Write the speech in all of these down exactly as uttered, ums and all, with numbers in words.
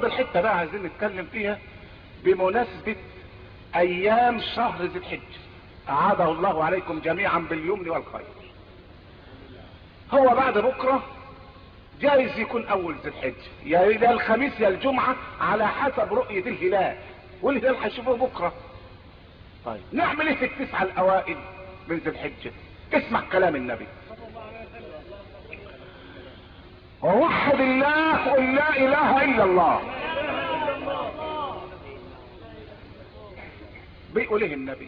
فاضل حته بقى عايزين نتكلم فيها بمناسبه ايام شهر ذي الحجه، اعاده الله عليكم جميعا باليمن والخير. هو بعد بكره جايز يكون اول ذي الحجه، يا الخميس يا الجمعه على حسب رؤيه الهلال، والهلال هيشوفه بكره. طيب نعمل ايه في التسعه الاوائل من ذي الحجه؟ اسمع كلام النبي: ووحد الله قل لا اله الا الله. بيقول ايه النبي؟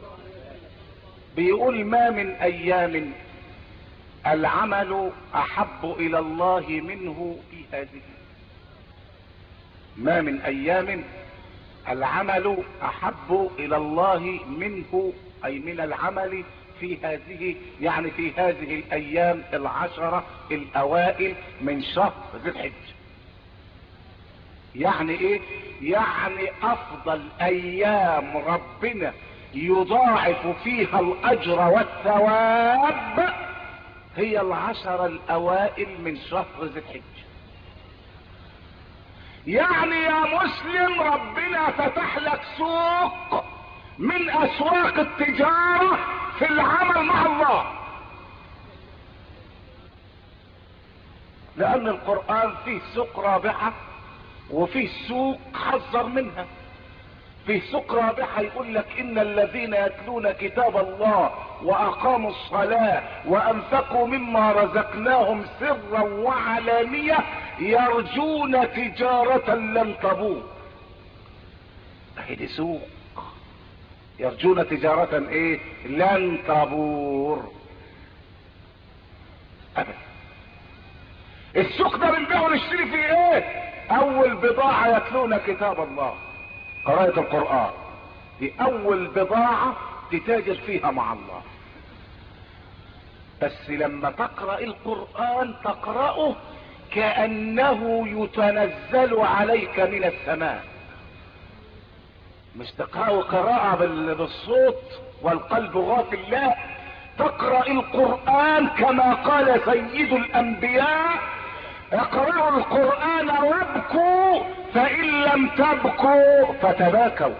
بيقول: ما من ايام العمل احب الى الله منه في هذه. ما من ايام العمل احب الى الله منه، اي من العمل في هذه، يعني في هذه الايام العشرة الاوائل من شهر ذي الحجة. يعني ايه؟ يعني افضل ايام ربنا يضاعف فيها الاجر والثواب هي العشر الاوائل من شهر ذي الحجة. يعني يا مسلم ربنا فتح لك سوق من اسواق التجارة في العمل مع الله، لان القرآن فيه سوق رابحة وفيه سوق حذر منها. فيه سوق رابحة يقول لك: ان الذين يتلون كتاب الله واقاموا الصلاة وانفقوا مما رزقناهم سرا وعلانية يرجون تجارة لن تبور. اهي سوق يرجون تجارة ايه؟ لن تبور ابدا. السوق ده بنبيع ونشتري فيه ايه؟ اول بضاعة يتلون كتاب الله، قراءة القرآن دي اول بضاعة تتاجر فيها مع الله. بس لما تقرأ القرآن تقرأه كأنه يتنزل عليك من السماء، مش تقرأه قراءة بالصوت والقلب غافل، لا، تقرأ القرآن كما قال سيد الانبياء: اقرأوا القرآن وابكوا فإن لم تبكوا فتباكوا.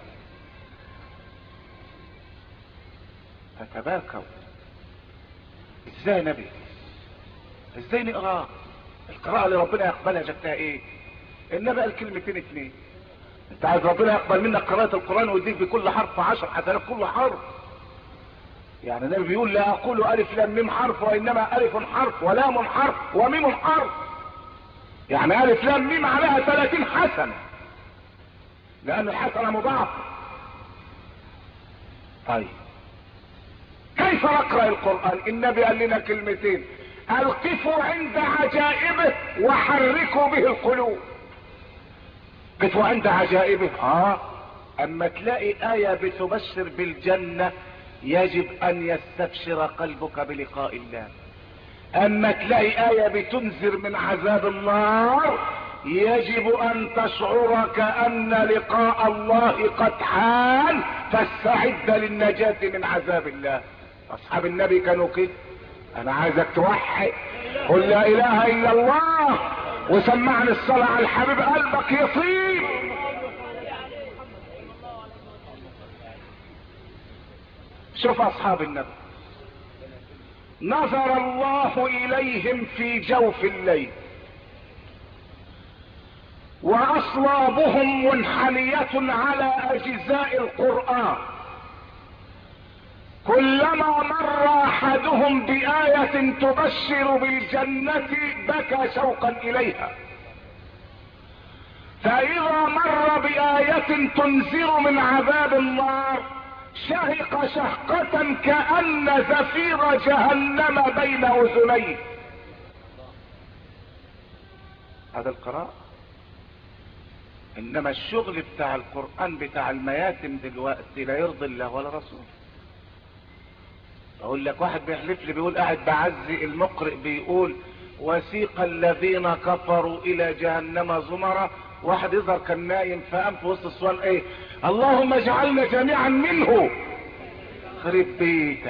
فتباكوا ازاي يا نبي؟ ازاي نقرأ القراءة اللي ربنا يقبلها؟ جبتها ايه؟ النبي قال كلمتين اتنين. انت عايز ربنا يقبل منك قراءة القرآن ويديك بكل حرف عشر حسنات كل حرف. يعني النبي بيقول: لا اقول الف لام ميم حرف وانما الف حرف ولام حرف وميم حرف. يعني الف لام ميم عليها ثلاثين حسنة، لان الحسنة مضاعفة. طيب كيف نقرأ القرآن؟ النبي قال لنا كلمتين: القفوا عند عجائبه وحركوا به القلوب. قفوا عند عجائبه، اه اما تلاقي آية بتبشر بالجنة يجب ان يستبشر قلبك بلقاء الله. اما تلاقي آية بتنذر من عذاب النار يجب ان تشعر كأن لقاء الله قد حان، فاستعد للنجاة من عذاب الله. اصحاب النبي كانوا كده. انا عايزك توحد، قل لا اله الا الله وسمعني الصلاة على الحبيب قلبك يطيب. شوف اصحاب النبي نظر الله اليهم في جوف الليل واصلابهم منحنية على اجزاء القرآن، كلما مر احدهم بآية تبشر بالجنة بكى شوقا اليها، فاذا مر بآية تنذر من عذاب النار شهق شهقة كأن زفير جهنم بين اذنيه. هذا القراءة. انما الشغل بتاع القرآن بتاع المياتم دلوقتي لا يرضي الله ولا رسوله. اقول لك واحد بيحلف لي بيقول قاعد بعزي المقرئ بيقول: وسيق الذين كفروا الى جهنم زمرا. واحد يظهر كان نايم فقام في وسط السؤال: ايه؟ اللهم اجعلنا جميعا منه. خرب بيتك،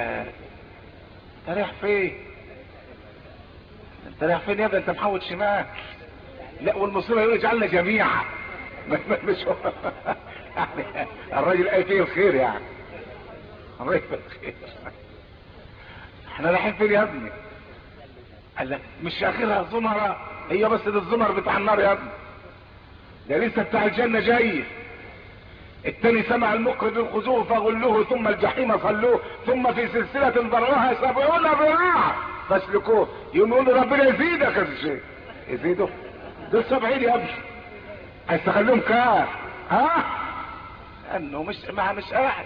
انت رايح فين؟ انت رايح فين يا ابني؟ انت محوط شمال. لا والمصيبه يقول اجعلنا جميعا. مش يعني الراجل قال فيه الخير يعني، الراجل الخير. احنا رايحين فين يا ابني؟ قال لك مش اخرها الزمر، هي بس ده الزمر بتاع النار يا ابني، ده لسه بتاع الجنه جاي. التاني سمع المقرض الخذوه فغلوه ثم الجحيم صلوه ثم في سلسله ذرعها سبعون ذراعا فاسلكوه. يقوم يقول له ربنا يزيدك يا شيخ. يزيده؟ دول سبعين يا ابني، عايز تخليهم كام؟ ها؟ انه مش مع مش قاعد.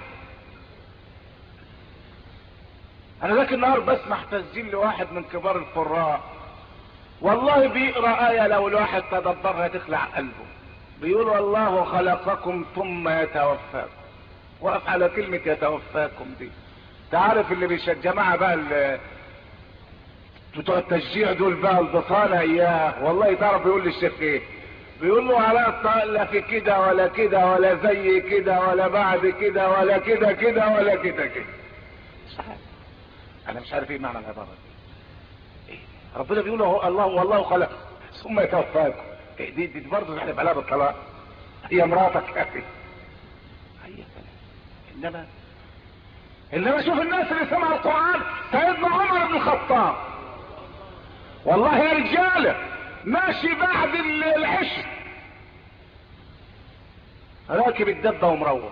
انا ذاك النهار بسمع تسجيل لواحد من كبار القراء، والله بيقرا ايه لو الواحد تدبرها تخلع قلبه. بيقول والله خلقكم ثم يتوفاكم، وقف على كلمه يتوفاكم دي. تعرف اللي بيشجع جماعه بقى بتوع التشجيع دول بقى البطاله اياه، والله تعرف بيقول للشيخ ايه؟ بيقول له على لا في كده ولا كده ولا زي كده ولا بعد كده ولا كده كده ولا كده كده. مش عارف، انا مش عارف ايه معنى العباره دي. إيه؟ ربنا بيقول له الله والله خلق ثم يتوفاكم. إيه دي دي برضه احنا بقى بالطلاق، هي مراتك يا اخي. هي انما انما شوف الناس اللي سمعوا القران. سيدنا عمر بن الخطاب والله يا رجاله ماشي بعد العشر راكب الدبه ومروح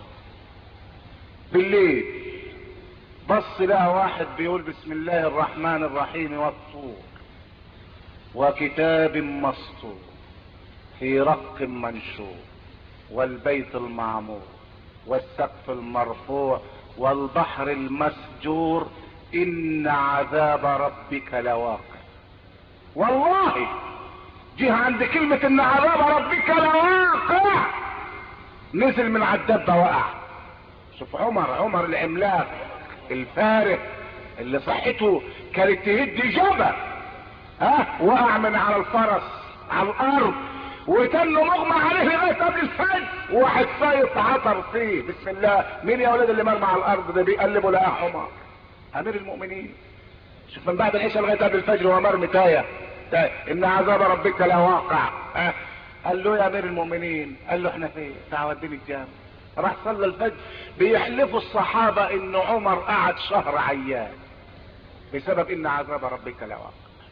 بالليل، بص لقى واحد بيقول بسم الله الرحمن الرحيم والطور وكتاب مسطور في رق منشور والبيت المعمور والسقف المرفوع والبحر المسجور ان عذاب ربك لواقع. والله جه عند كلمة ان عذاب ربك لواقع نزل من على الدبة وقع. شوف عمر، عمر العملاق الفارق اللي صحته كانت تهد جبل، ها وقع من على الفرس على الارض وتنه مغمى عليه لغايه قبل الفجر، وواحد سايط عطر فيه بسم الله. مين يا ولاد اللي مرمى على الارض ده؟ بيقلبوا لقى عمر امير المؤمنين. شوف من بعد العشاء لغايه قبل الفجر هو مرمي تايه تايه ان عذاب ربك لواقع. ها قال له يا امير المؤمنين، قال له احنا فين؟ تعال وديني الجامع. راح صلى الفجر. بيحلفوا الصحابه ان عمر قعد شهر عيان بسبب ان عذاب ربك لواقع.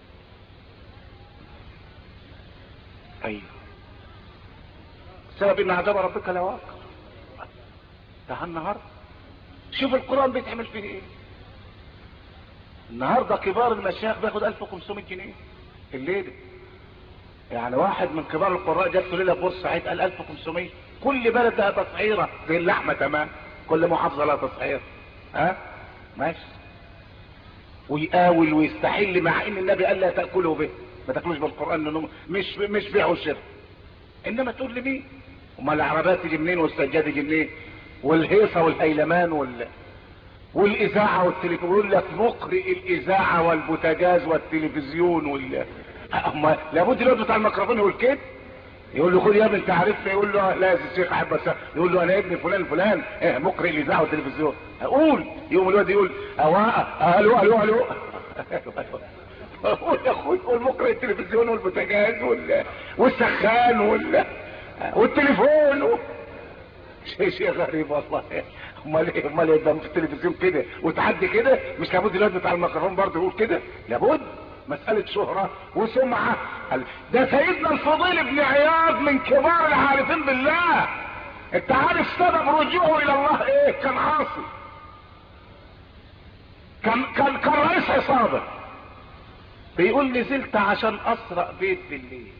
ايوه بسبب ان عذاب ربك لواقع. ده النهارده شوف القران بيتعمل فيه ايه. النهارده كبار المشايخ بياخد ألف وخمسمائة جنيه الليله. يعني واحد من كبار القراء جات له ليله بورسعيد قال ألف وخمسمائة. كل بلد لها تصعيره زي اللحمه تمام، كل محافظه لها تصعير. ها ماشي. ويقاول ويستحل مع ان النبي قال لا تاكلوا به، ما تاكلوش بالقران لانه مش مش بيع وشراء. انما تقول لي مين؟ امال العربات تيجي منين والسجاد يجي منين والهيصه والهيلمان وال والاذاعه والتلفزيون؟ يقول لك مقرئ الاذاعه والبوتاجاز والتلفزيون وال اما لابد الواد بتاع الميكروفون يقول كده، يقول له خد يا ابني انت عارفني، يقول له لا يا الشيخ احب بس، يقول له انا ابن فلان فلان ايه مقرئ الاذاعه والتلفزيون. اقول يوم الواد يقول اوا الو الو الو قول يا اخوي قول مقرئ التلفزيون والبوتاجاز وال والسخان وال والتليفون و... شيء شيء غريب والله. امال ايه؟ امال يبقى في التلفزيون كده وتعدي كده؟ مش لابد الواد بتاع الميكروفون برضه يقول كده؟ لابد مسألة شهرة وسمعة. ده سيدنا الفضيل بن عياض من كبار العارفين بالله. انت عارف سبب رجوعه الى الله ايه؟ كان عاصي، كان كان كان رئيس عصابة. بيقول نزلت عشان اسرق بيت بالليل،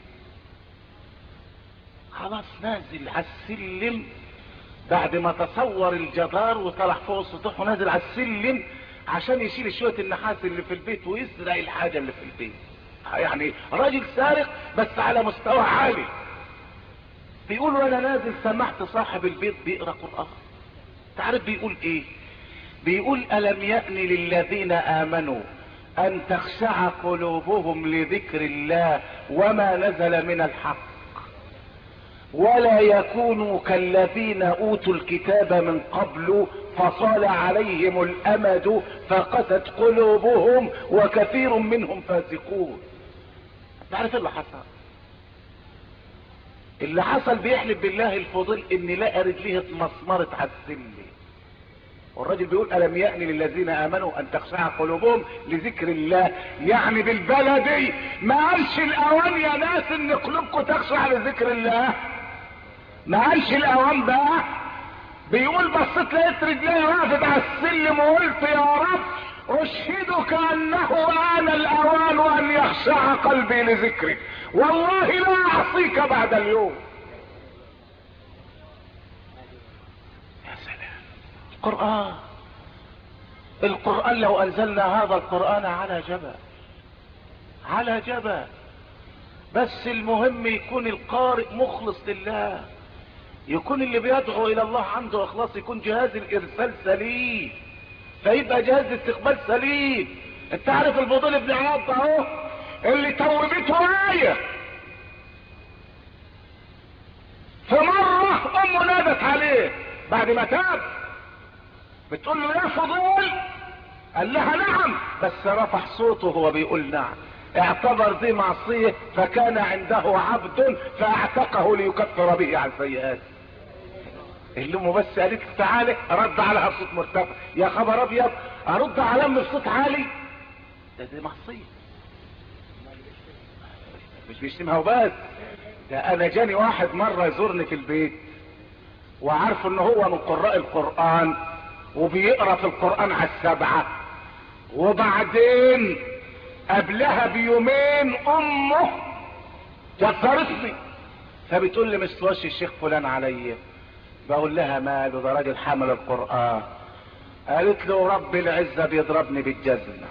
خلاص نازل على السلم بعد ما تصور الجدار وطلع فوق السطوح ونازل على السلم عشان يشيل شوية النحاس اللي في البيت ويسرق الحاجة اللي في البيت. يعني راجل سارق بس على مستوى عالي. بيقول وانا نازل سمعت صاحب البيت بيقرأ قرآن. تعرف بيقول ايه؟ بيقول ألم يأن للذين آمنوا أن تخشع قلوبهم لذكر الله وما نزل من الحق ولا يكونوا كالذين أوتوا الكتاب من قبل فطال عليهم الأمد فقست قلوبهم وكثير منهم فاسقون. تعرف اللي حصل؟ اللي حصل بيحلف بالله الفضيل ان لقى رجليه اتمسمرت على السلم، والراجل بيقول الم يأن للذين امنوا ان تخشع قلوبهم لذكر الله. يعني بالبلدي ما قالش الاوان يا ناس ان قلوبكم تخشع لذكر الله، ما قالش الاوان بقى. بيقول بصيت لقيت رجلي وقفت على السلم وقلت يا رب اشهدك انه آن الاوان وان يخشع قلبي لذكرك، والله لا اعصيك بعد اليوم. يا سلام. القرآن القرآن لو انزلنا هذا القرآن على جبل على جبل بس المهم يكون القارئ مخلص لله، يكون اللي بيدعو الى الله عنده اخلاص، يكون جهاز الارسال سليم، فيبقى جهاز الاستقبال سليم. انت عارف الفضيل بن عياض اهو اللي توبته آية، فمرة امه نادت عليه بعد ما تاب بتقول له يا فضيل، قال لها نعم، بس رفع صوته وهو بيقول نعم، اعتبر دي معصية، فكان عنده عبد فاعتقه ليكفر به عن سيئاته. اللي امه بس قالت له تعالى رد عليها بصوت مرتفع، يا خبر ابيض ارد على امي بصوت عالي؟ ده دي معصيه، مش بيشتمها وبس. ده انا جاني واحد مره يزورني في البيت وعارف ان هو من قراء القران وبيقرا في القران على السبعه، وبعدين قبلها بيومين امه جزرتني، فبتقول لي مش توشي الشيخ فلان عليا. بقول لها ماله، ده راجل حامل القرآن. قالت له رب العزة بيضربني بالجزمة.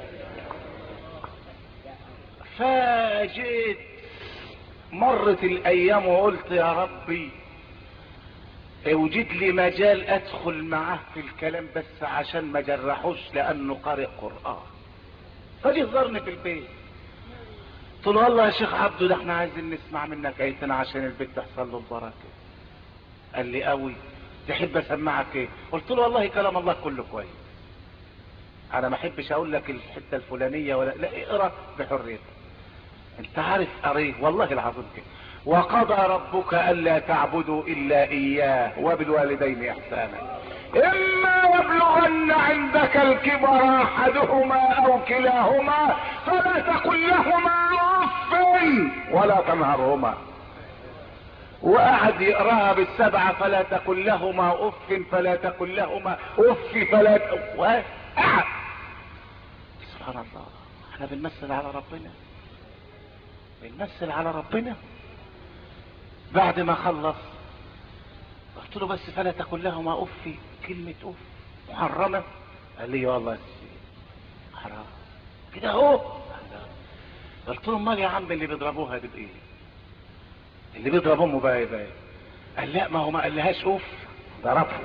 فجيت مرت الايام وقلت يا ربي اوجد لي مجال ادخل معاه في الكلام بس عشان ما جرحوش لانه قارئ قرآن. فجي زارني في البيت، قلت له والله يا شيخ عبده ده احنا عايزين نسمع منك ايتنا عشان البيت تحصل له البركه. قال لي قوي، تحب اسمعك ايه؟ قلت له والله كلام الله كله كويس، انا ما احبش اقول لك الحته الفلانيه ولا لا، اقرا بحريتك. انت عارف قريه والله العظيم كده، وقضى ربك الا تعبدوا الا اياه وبالوالدين احسانا اما يبلغن عندك الكبر احدهما او كلاهما فلا تقل لهما اف ولا تنهرهما. وقعد يقراها بالسبعه، فلا تقل لهما اف فلا تقل لهما اف فلا ت... وقعد. سبحان الله، احنا بنمثل على ربنا بنمثل على ربنا. بعد ما خلص قلت له بس فلا تقل لهما اف، كلمة اف محرمة؟ قال لي والله حرام كده اهو. قلت له امال يا عم اللي بيضربوها دي بايه؟ اللي بيضرب امه بقى ايه بقى؟ قال لا ما هو ما قالهاش اوف، ضربه.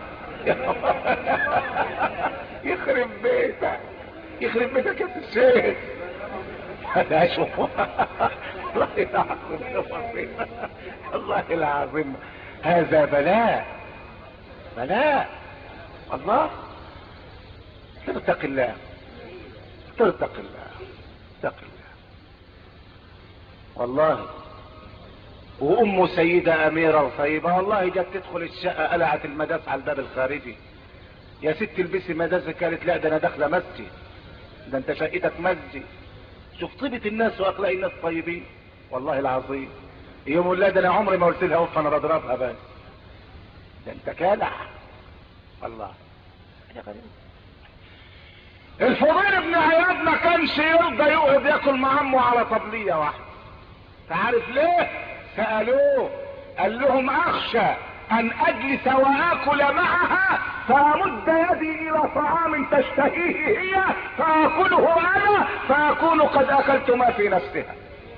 يخرب بيتك يخرب بيتك يا الشيخ، ما قالهاش اوف. الله العظيم الله العظيم، هذا بلاء بلاء. الله اتق الله اتق الله اتق الله. والله وامه سيدة اميرة وطيبة، والله جت تدخل الشقة قلعت المداس على الباب الخارجي، يا ست البسي مداسك، قالت لا ده انا داخلة مسجد، ده انت شقتك مسجد. شوف طيبة الناس واخلاق الناس طيبين والله العظيم. يوم لا ده انا عمري ما قلت لها اوف، انا بضربها بس، ده انت كالح والله. الفضيل بن عياض ما كانش يرضى يقعد ياكل مع امه على طبلية واحدة. تعرف ليه؟ سألوه قال لهم اخشى ان اجلس واكل معها فامد يدي الى طعام تشتهيه هي فاكله انا فاكون قد اكلت ما في نفسها.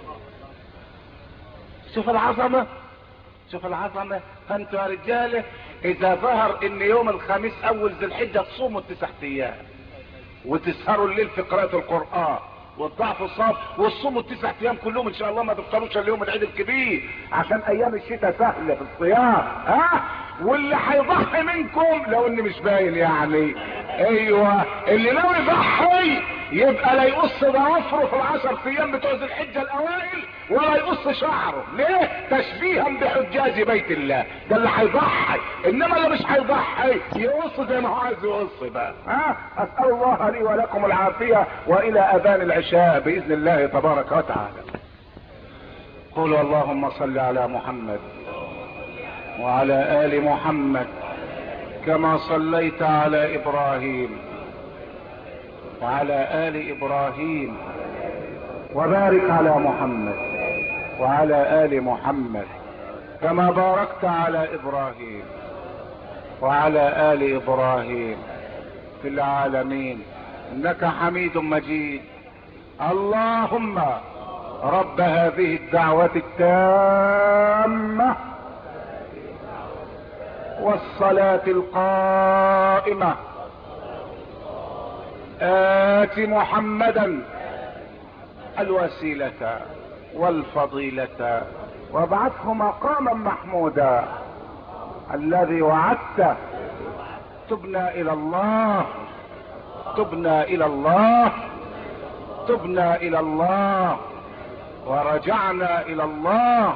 شوف العظمة شوف العظمة. فانتوا يا رجاله اذا ظهر ان يوم الخميس اول ذي الحجة تصوموا التسع ايام وتسهروا الليل في قراءة القرآن وتضعفوا الصف وتصوموا التسع ايام كلهم ان شاء الله، ما تفطروش اليوم العيد الكبير عشان ايام الشتاء سهلة في الصيام. ها واللي هيضحي منكم لو اني مش باين يعني، ايوه اللي ناوي يضحي يبقى لا يقص ضوافره في العشر ايام بتوع ذي الحجه الاوائل ولا يقص شعره. ليه؟ تشبيها بحجاج بيت الله. ده اللي هيضحي، انما اللي مش هيضحي يقص زي ما هو عايز يقص بقى. ها؟ اسال الله لي ولكم العافيه، والى اذان العشاء باذن الله تبارك وتعالى. قولوا اللهم صل على محمد وعلى ال محمد كما صليت على ابراهيم وعلى ال ابراهيم، وبارك على محمد وعلى ال محمد كما باركت على ابراهيم وعلى ال ابراهيم في العالمين انك حميد مجيد. اللهم رب هذه الدعوة التامة والصلاة القائمة آت محمدا الوسيلة والفضيلة وابعثه مقاما محمودا الذي وعدته. تبنا الى الله تبنا الى الله تبنا الى الله ورجعنا الى الله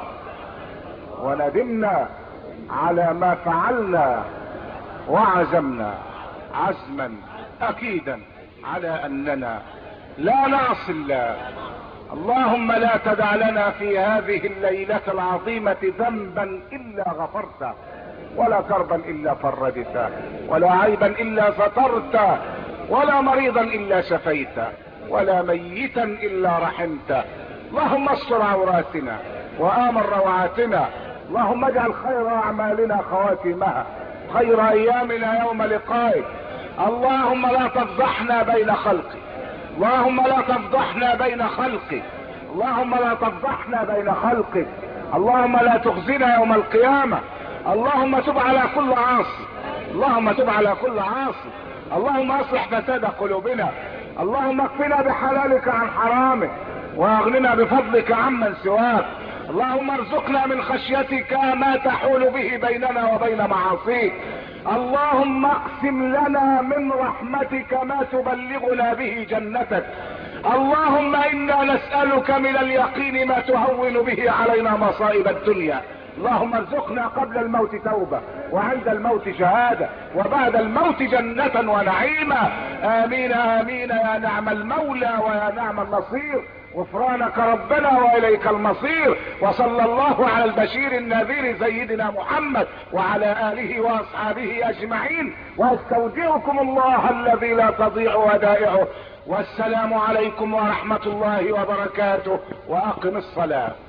وندمنا على ما فعلنا وعزمنا عزما اكيدا على اننا لا نعصي الله. اللهم لا تدع لنا في هذه الليلة العظيمة ذنبا الا غفرته، ولا كربا الا فرجته، ولا عيبا الا سترته، ولا مريضا الا شفيته، ولا ميتا الا رحمته. اللهم استر عوراتنا وآمن روعاتنا. اللهم اجعل خير اعمالنا خواتمها، خير ايامنا يوم لقائك. اللهم لا تفضحنا بين خلقك، اللهم لا تفضحنا بين خلقك، اللهم لا تفضحنا بين خلقك، اللهم لا تخزنا يوم القيامة. اللهم تب على كل عاصي، اللهم تب على كل عاصي. اللهم اصلح فساد قلوبنا. اللهم اكفنا بحلالك عن حرامك، واغننا بفضلك عمن سواك. اللهم ارزقنا من خشيتك ما تحول به بيننا وبين معاصيك. اللهم اقسم لنا من رحمتك ما تبلغنا به جنتك. اللهم انا نسألك من اليقين ما تهون به علينا مصائب الدنيا. اللهم ارزقنا قبل الموت توبة، وعند الموت شهادة، وبعد الموت جنة ونعيما. امين امين يا نعم المولى ويا نعم النصير. غفرانك ربنا واليك المصير. وصلى الله على البشير النذير سيدنا محمد وعلى اله واصحابه اجمعين، واستودعكم الله الذي لا تضيع ودائعه. والسلام عليكم ورحمة الله وبركاته. واقم الصلاة.